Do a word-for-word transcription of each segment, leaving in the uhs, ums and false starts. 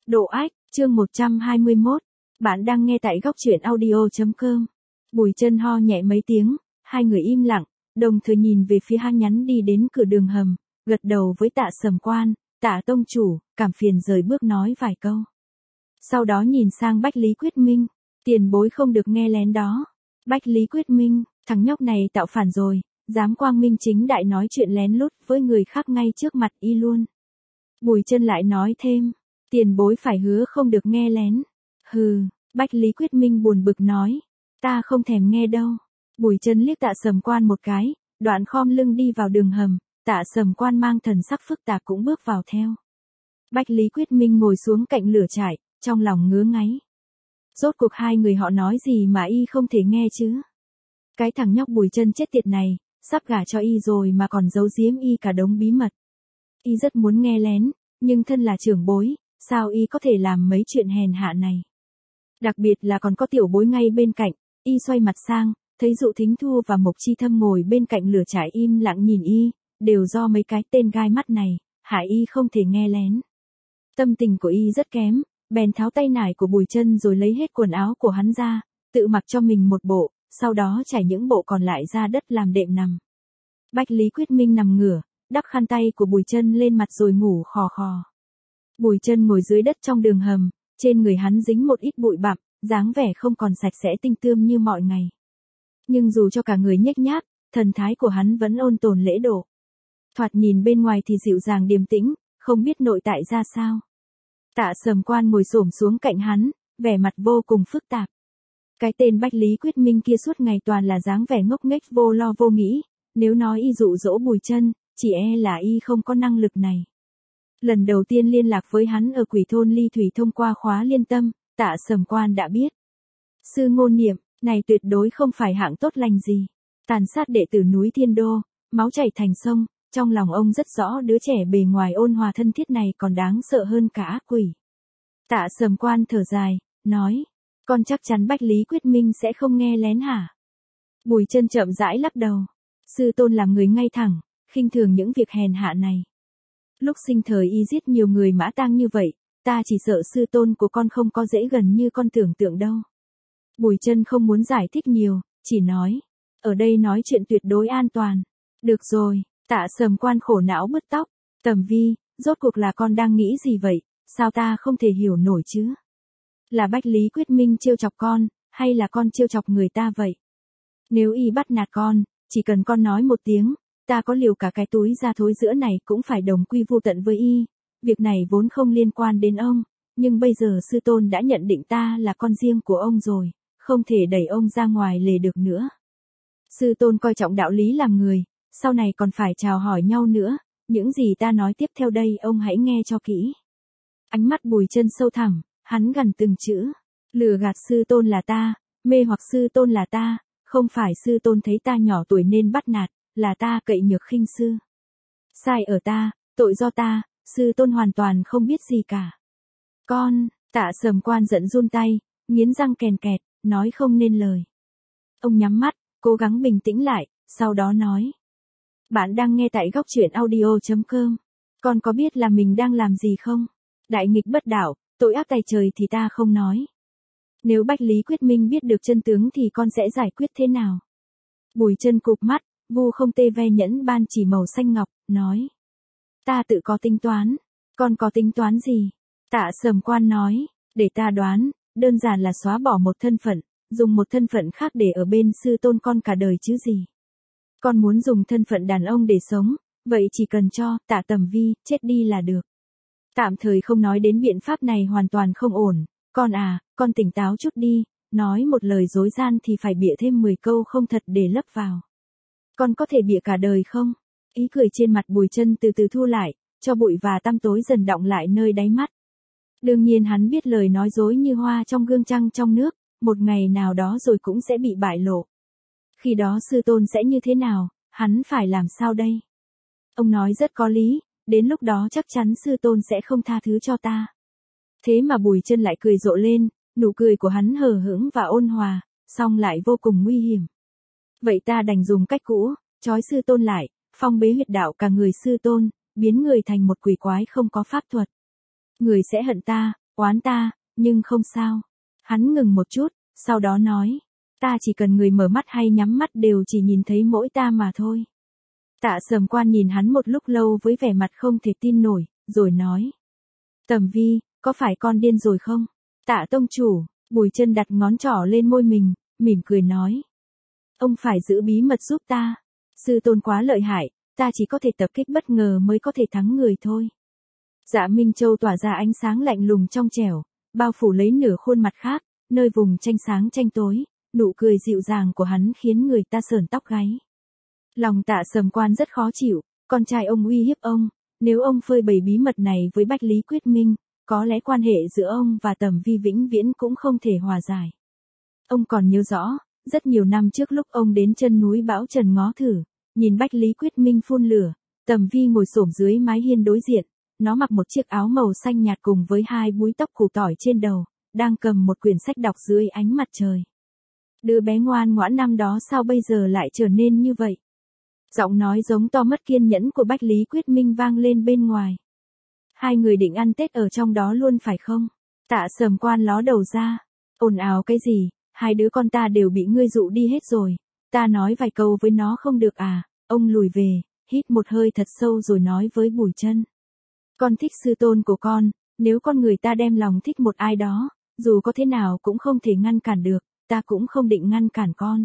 Độ ách, chương một trăm hai mươi mốt. Bạn đang nghe tại góc truyện audio chấm com. Bùi Chân ho nhẹ mấy tiếng, hai người im lặng, đồng thời nhìn về phía Han Nhắn đi đến cửa đường hầm, gật đầu với Tạ Sầm Quan, Tạ tông chủ, cảm phiền rời bước nói vài câu. Sau đó nhìn sang Bách Lý Quyết Minh, tiền bối không được nghe lén đó. Bách Lý Quyết Minh, thằng nhóc này tạo phản rồi, dám quang minh chính đại nói chuyện lén lút với người khác ngay trước mặt y luôn. Bùi Chân lại nói thêm, tiền bối phải hứa không được nghe lén. Hừ, Bách Lý Quyết Minh buồn bực nói, ta không thèm nghe đâu. Bùi Chân liếc Tạ Sầm Quan một cái, đoạn khom lưng đi vào đường hầm, Tạ Sầm Quan mang thần sắc phức tạp cũng bước vào theo. Bách Lý Quyết Minh ngồi xuống cạnh lửa trại, trong lòng ngứa ngáy. Rốt cuộc hai người họ nói gì mà y không thể nghe chứ? Cái thằng nhóc Bùi Chân chết tiệt này, sắp gả cho y rồi mà còn giấu giếm y cả đống bí mật. Y rất muốn nghe lén, nhưng thân là trưởng bối, sao y có thể làm mấy chuyện hèn hạ này? Đặc biệt là còn có tiểu bối ngay bên cạnh, y xoay mặt sang, thấy Dụ Thính Thu và Mộc Chi Thâm ngồi bên cạnh lửa trại im lặng nhìn y, đều do mấy cái tên gai mắt này, hại y không thể nghe lén. Tâm tình của y rất kém, bèn tháo tay nải của Bùi Chân rồi lấy hết quần áo của hắn ra, tự mặc cho mình một bộ, sau đó trải những bộ còn lại ra đất làm đệm nằm. Bách Lý Quyết Minh nằm ngửa, đắp khăn tay của Bùi Chân lên mặt rồi ngủ khò khò. Bùi Chân ngồi dưới đất trong đường hầm, trên người hắn dính một ít bụi bặm, dáng vẻ không còn sạch sẽ tinh tươm như mọi ngày. Nhưng dù cho cả người nhếch nhác, thần thái của hắn vẫn ôn tồn lễ độ. Thoạt nhìn bên ngoài thì dịu dàng điềm tĩnh, không biết nội tại ra sao. Tạ Sầm Quan ngồi xổm xuống cạnh hắn, vẻ mặt vô cùng phức tạp. Cái tên Bách Lý Quyết Minh kia suốt ngày toàn là dáng vẻ ngốc nghếch vô lo vô nghĩ, nếu nói y dụ dỗ Bùi Chân, chỉ e là y không có năng lực này. Lần đầu tiên liên lạc với hắn ở Quỷ Thôn Ly Thủy thông qua khóa liên tâm, Tạ Sầm Quan đã biết. Sư Ngôn Niệm, này tuyệt đối không phải hạng tốt lành gì. Tàn sát đệ tử núi Thiên Đô, máu chảy thành sông, trong lòng ông rất rõ đứa trẻ bề ngoài ôn hòa thân thiết này còn đáng sợ hơn cả ác quỷ. Tạ Sầm Quan thở dài, nói, con chắc chắn Bách Lý Quyết Minh sẽ không nghe lén hả? Bùi Chân chậm rãi lắc đầu. Sư tôn làm người ngay thẳng, khinh thường những việc hèn hạ này. Lúc sinh thời y giết nhiều người mã tang như vậy, ta chỉ sợ sư tôn của con không có dễ gần như con tưởng tượng đâu. Bùi Chân không muốn giải thích nhiều, chỉ nói, ở đây nói chuyện tuyệt đối an toàn. Được rồi, Tạ Sầm Quan khổ não bứt tóc, Tầm Vi, rốt cuộc là con đang nghĩ gì vậy, sao ta không thể hiểu nổi chứ? Là Bách Lý Quyết Minh trêu chọc con, hay là con trêu chọc người ta vậy? Nếu y bắt nạt con, chỉ cần con nói một tiếng, ta có liều cả cái túi da thối giữa này cũng phải đồng quy vu tận với y. Việc này vốn không liên quan đến ông, nhưng bây giờ sư tôn đã nhận định ta là con riêng của ông rồi, không thể đẩy ông ra ngoài lề được nữa. Sư tôn coi trọng đạo lý làm người, sau này còn phải chào hỏi nhau nữa, những gì ta nói tiếp theo đây ông hãy nghe cho kỹ. Ánh mắt Bùi Chân sâu thẳm, hắn gần từng chữ, lừa gạt sư tôn là ta, mê hoặc sư tôn là ta, không phải sư tôn thấy ta nhỏ tuổi nên bắt nạt, là ta cậy nhược khinh sư. Sai ở ta, tội do ta, sư tôn hoàn toàn không biết gì cả. Con, Tạ Sầm Quan giận run tay, nghiến răng kèn kẹt, nói không nên lời. Ông nhắm mắt, cố gắng bình tĩnh lại, sau đó nói. Bạn đang nghe tại góc truyện audio chấm com. Con có biết là mình đang làm gì không? Đại nghịch bất đạo, tội ác tày trời thì ta không nói. Nếu Bách Lý Quyết Minh biết được chân tướng thì con sẽ giải quyết thế nào? Bùi Chân cụp mắt, vu không tê ve nhẫn ban chỉ màu xanh ngọc, nói. Ta tự có tính toán. Con có tính toán gì? Tạ Sầm Quan nói, để ta đoán, đơn giản là xóa bỏ một thân phận, dùng một thân phận khác để ở bên sư tôn con cả đời chứ gì. Con muốn dùng thân phận đàn ông để sống, vậy chỉ cần cho Tạ Tầm Vi chết đi là được. Tạm thời không nói đến biện pháp này hoàn toàn không ổn, con à, con tỉnh táo chút đi, nói một lời dối gian thì phải bịa thêm mười câu không thật để lấp vào. Con có thể bịa cả đời không? Ý cười trên mặt Bùi Chân từ từ thu lại, cho bụi và tăm tối dần đọng lại nơi đáy mắt. Đương nhiên hắn biết lời nói dối như hoa trong gương trăng trong nước, một ngày nào đó rồi cũng sẽ bị bại lộ. Khi đó sư tôn sẽ như thế nào, hắn phải làm sao đây? Ông nói rất có lý, đến lúc đó chắc chắn sư tôn sẽ không tha thứ cho ta. Thế mà Bùi Chân lại cười rộ lên, nụ cười của hắn hờ hững và ôn hòa, song lại vô cùng nguy hiểm. Vậy ta đành dùng cách cũ, trói sư tôn lại, phong bế huyệt đạo cả người sư tôn, biến người thành một quỷ quái không có pháp thuật. Người sẽ hận ta, oán ta, nhưng không sao. Hắn ngừng một chút, sau đó nói, ta chỉ cần người mở mắt hay nhắm mắt đều chỉ nhìn thấy mỗi ta mà thôi. Tạ Sầm Quan nhìn hắn một lúc lâu với vẻ mặt không thể tin nổi, rồi nói. Tầm Vi, có phải con điên rồi không? Tạ tông chủ, Bùi Chân đặt ngón trỏ lên môi mình, mỉm cười nói. Ông phải giữ bí mật giúp ta. Sư tôn quá lợi hại, ta chỉ có thể tập kích bất ngờ mới có thể thắng người thôi. Dạ Minh Châu tỏa ra ánh sáng lạnh lùng trong trẻo, bao phủ lấy nửa khuôn mặt khác, nơi vùng tranh sáng tranh tối, nụ cười dịu dàng của hắn khiến người ta sởn tóc gáy. Lòng Tạ Sầm Quan rất khó chịu, con trai ông uy hiếp ông, nếu ông phơi bày bí mật này với Bách Lý Quyết Minh, có lẽ quan hệ giữa ông và Tầm Vi vĩnh viễn cũng không thể hòa giải. Ông còn nhớ rõ, rất nhiều năm trước lúc ông đến chân núi Bão Trần ngó thử, nhìn Bách Lý Quyết Minh phun lửa, Tầm Vi ngồi xổm dưới mái hiên đối diện, nó mặc một chiếc áo màu xanh nhạt cùng với hai búi tóc củ tỏi trên đầu, đang cầm một quyển sách đọc dưới ánh mặt trời. Đứa bé ngoan ngoãn năm đó sao bây giờ lại trở nên như vậy? Giọng nói giống to mất kiên nhẫn của Bách Lý Quyết Minh vang lên bên ngoài. Hai người định ăn Tết ở trong đó luôn phải không? Tạ Sầm Quan ló đầu ra. Ồn ào cái gì, hai đứa con ta đều bị ngươi dụ đi hết rồi. Ta nói vài câu với nó không được à? Ông lùi về, hít một hơi thật sâu rồi nói với Bùi Chân. Con thích sư tôn của con, nếu con người ta đem lòng thích một ai đó, dù có thế nào cũng không thể ngăn cản được, ta cũng không định ngăn cản con.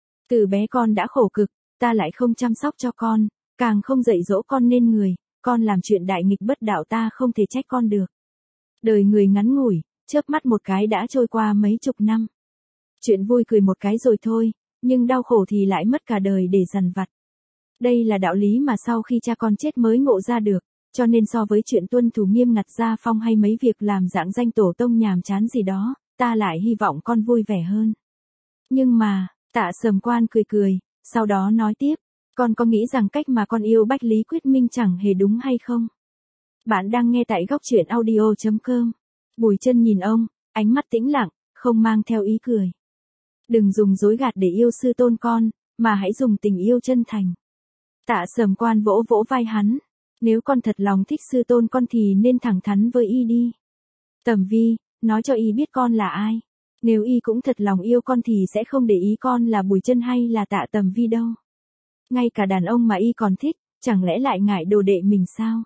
Từ bé con đã khổ cực, ta lại không chăm sóc cho con, càng không dạy dỗ con nên người, con làm chuyện đại nghịch bất đạo ta không thể trách con được. Đời người ngắn ngủi, chớp mắt một cái đã trôi qua mấy chục năm. Chuyện vui cười một cái rồi thôi, nhưng đau khổ thì lại mất cả đời để dằn vặt. Đây là đạo lý mà sau khi cha con chết mới ngộ ra được, cho nên so với chuyện tuân thủ nghiêm ngặt gia phong hay mấy việc làm dạng danh tổ tông nhàm chán gì đó, ta lại hy vọng con vui vẻ hơn. Nhưng mà, Tạ Sầm Quan cười cười, sau đó nói tiếp, con có nghĩ rằng cách mà con yêu Bách Lý Quyết Minh chẳng hề đúng hay không? Bạn đang nghe tại góc truyện audio chấm com. Bùi Chân nhìn ông, ánh mắt tĩnh lặng, không mang theo ý cười. Đừng dùng dối gạt để yêu sư tôn con, mà hãy dùng tình yêu chân thành. Tạ Sầm Quan vỗ vỗ vai hắn. Nếu con thật lòng thích sư tôn con thì nên thẳng thắn với y đi. Tầm Vi, nói cho y biết con là ai. Nếu y cũng thật lòng yêu con thì sẽ không để ý con là Bùi Chân hay là Tạ Tầm Vi đâu. Ngay cả đàn ông mà y còn thích, chẳng lẽ lại ngại đồ đệ mình sao?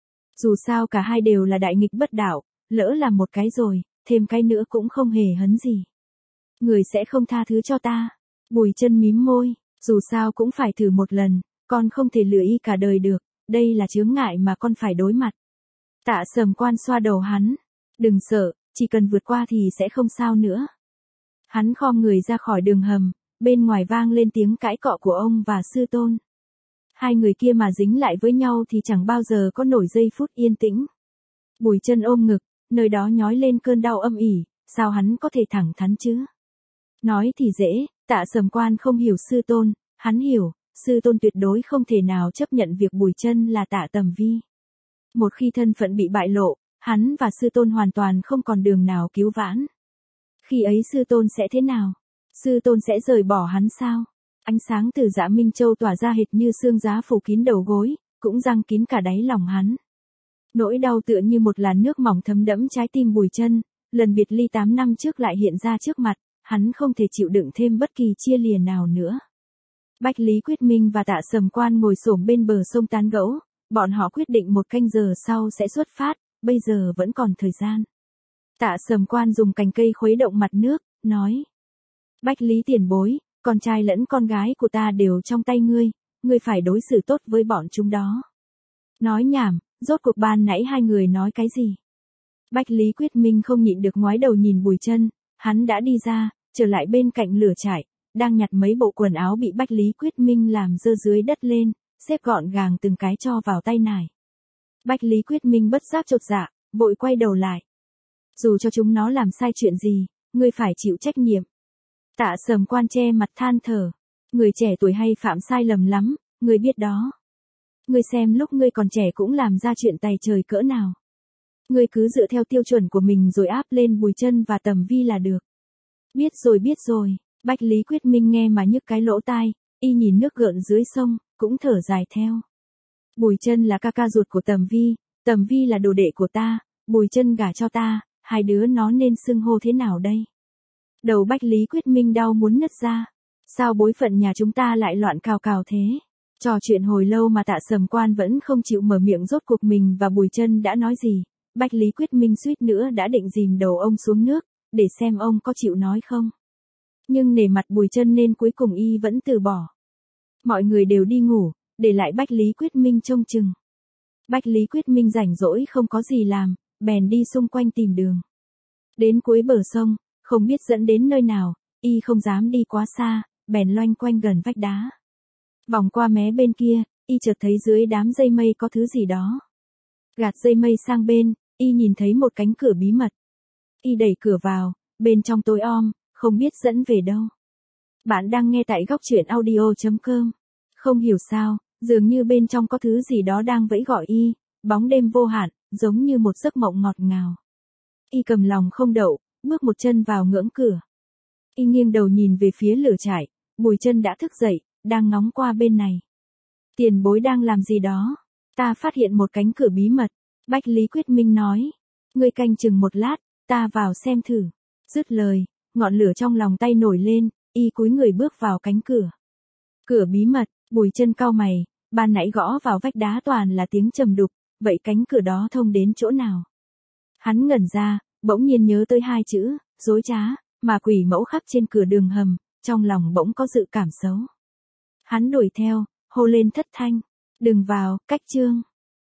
Dù sao cả hai đều là đại nghịch bất đạo, lỡ làm một cái rồi, thêm cái nữa cũng không hề hấn gì. Người sẽ không tha thứ cho ta. Bùi Chân mím môi, dù sao cũng phải thử một lần, con không thể lừa y cả đời được, đây là chướng ngại mà con phải đối mặt. Tạ Sầm Quan xoa đầu hắn, đừng sợ, chỉ cần vượt qua thì sẽ không sao nữa. Hắn khom người ra khỏi đường hầm, bên ngoài vang lên tiếng cãi cọ của ông và sư tôn. Hai người kia mà dính lại với nhau thì chẳng bao giờ có nổi giây phút yên tĩnh. Bùi Chân ôm ngực, nơi đó nhói lên cơn đau âm ỉ, sao hắn có thể thẳng thắn chứ? Nói thì dễ, Tạ Sầm Quan không hiểu sư tôn, hắn hiểu, sư tôn tuyệt đối không thể nào chấp nhận việc Bùi Chân là Tạ Tầm Vi. Một khi thân phận bị bại lộ, hắn và sư tôn hoàn toàn không còn đường nào cứu vãn. Khi ấy sư tôn sẽ thế nào? Sư tôn sẽ rời bỏ hắn sao? Ánh sáng từ Dạ Minh Châu tỏa ra hệt như sương giá phủ kín đầu gối, cũng giăng kín cả đáy lòng hắn. Nỗi đau tựa như một làn nước mỏng thấm đẫm trái tim Bùi Chân, lần biệt ly tám năm trước lại hiện ra trước mặt, hắn không thể chịu đựng thêm bất kỳ chia lìa nào nữa. Bách Lý Quyết Minh và Tạ Sầm Quan ngồi xổm bên bờ sông tán gẫu, bọn họ quyết định một canh giờ sau sẽ xuất phát, bây giờ vẫn còn thời gian. Tạ Sầm Quan dùng cành cây khuấy động mặt nước, nói. Bách Lý tiền bối, con trai lẫn con gái của ta đều trong tay ngươi, ngươi phải đối xử tốt với bọn chúng đó. Nói nhảm, rốt cuộc ban nãy hai người nói cái gì? Bách Lý Quyết Minh không nhịn được ngoái đầu nhìn Bùi Chân, hắn đã đi ra, trở lại bên cạnh lửa trại, đang nhặt mấy bộ quần áo bị Bách Lý Quyết Minh làm dơ dưới đất lên, xếp gọn gàng từng cái cho vào tay nải. Bách Lý Quyết Minh bất giác chột dạ, vội quay đầu lại. Dù cho chúng nó làm sai chuyện gì, ngươi phải chịu trách nhiệm. Tạ Sầm Quan che mặt than thở. Người trẻ tuổi hay phạm sai lầm lắm, ngươi biết đó. Ngươi xem lúc ngươi còn trẻ cũng làm ra chuyện tày trời cỡ nào. Ngươi cứ dựa theo tiêu chuẩn của mình rồi áp lên Bùi Chân và Tầm Vi là được. Biết rồi biết rồi, Bách Lý Quyết Minh nghe mà nhức cái lỗ tai, y nhìn nước gợn dưới sông, cũng thở dài theo. Bùi Chân là ca ca ruột của Tầm Vi, Tầm Vi là đồ đệ của ta, Bùi Chân gả cho ta, hai đứa nó nên xưng hô thế nào đây? Đầu Bách Lý Quyết Minh đau muốn nứt ra. Sao bối phận nhà chúng ta lại loạn cào cào thế? Trò chuyện hồi lâu mà Tạ Sầm Quan vẫn không chịu mở miệng, rốt cuộc mình và Bùi Chân đã nói gì. Bách Lý Quyết Minh suýt nữa đã định dìm đầu ông xuống nước, để xem ông có chịu nói không. Nhưng nể mặt Bùi Chân nên cuối cùng y vẫn từ bỏ. Mọi người đều đi ngủ, để lại Bách Lý Quyết Minh trông chừng. Bách Lý Quyết Minh rảnh rỗi không có gì làm, bèn đi xung quanh tìm đường. Đến cuối bờ sông, không biết dẫn đến nơi nào, y không dám đi quá xa, bèn loanh quanh gần vách đá. Vòng qua mé bên kia, y chợt thấy dưới đám dây mây có thứ gì đó. Gạt dây mây sang bên, y nhìn thấy một cánh cửa bí mật. Y đẩy cửa vào, bên trong tối om, không biết dẫn về đâu. Bạn đang nghe tại góc truyện audio chấm com. Không hiểu sao, dường như bên trong có thứ gì đó đang vẫy gọi y, bóng đêm vô hạn, giống như một giấc mộng ngọt ngào. Y cầm lòng không đậu, bước một chân vào ngưỡng cửa. Y nghiêng đầu nhìn về phía lửa trại, Bùi Chân đã thức dậy, đang ngóng qua bên này. Tiền bối đang làm gì đó? Ta phát hiện một cánh cửa bí mật. Bách Lý Quyết Minh nói. Ngươi canh chừng một lát, ta vào xem thử. Dứt lời, ngọn lửa trong lòng tay nổi lên, y cúi người bước vào cánh cửa. Cửa bí mật, Bùi Chân cau mày, ban nãy gõ vào vách đá toàn là tiếng trầm đục, vậy cánh cửa đó thông đến chỗ nào? Hắn ngẩn ra, bỗng nhiên nhớ tới hai chữ, dối trá, mà quỷ mẫu khắc trên cửa đường hầm, trong lòng bỗng có dự cảm xấu. Hắn đuổi theo, hô lên thất thanh, đừng vào, cách chương.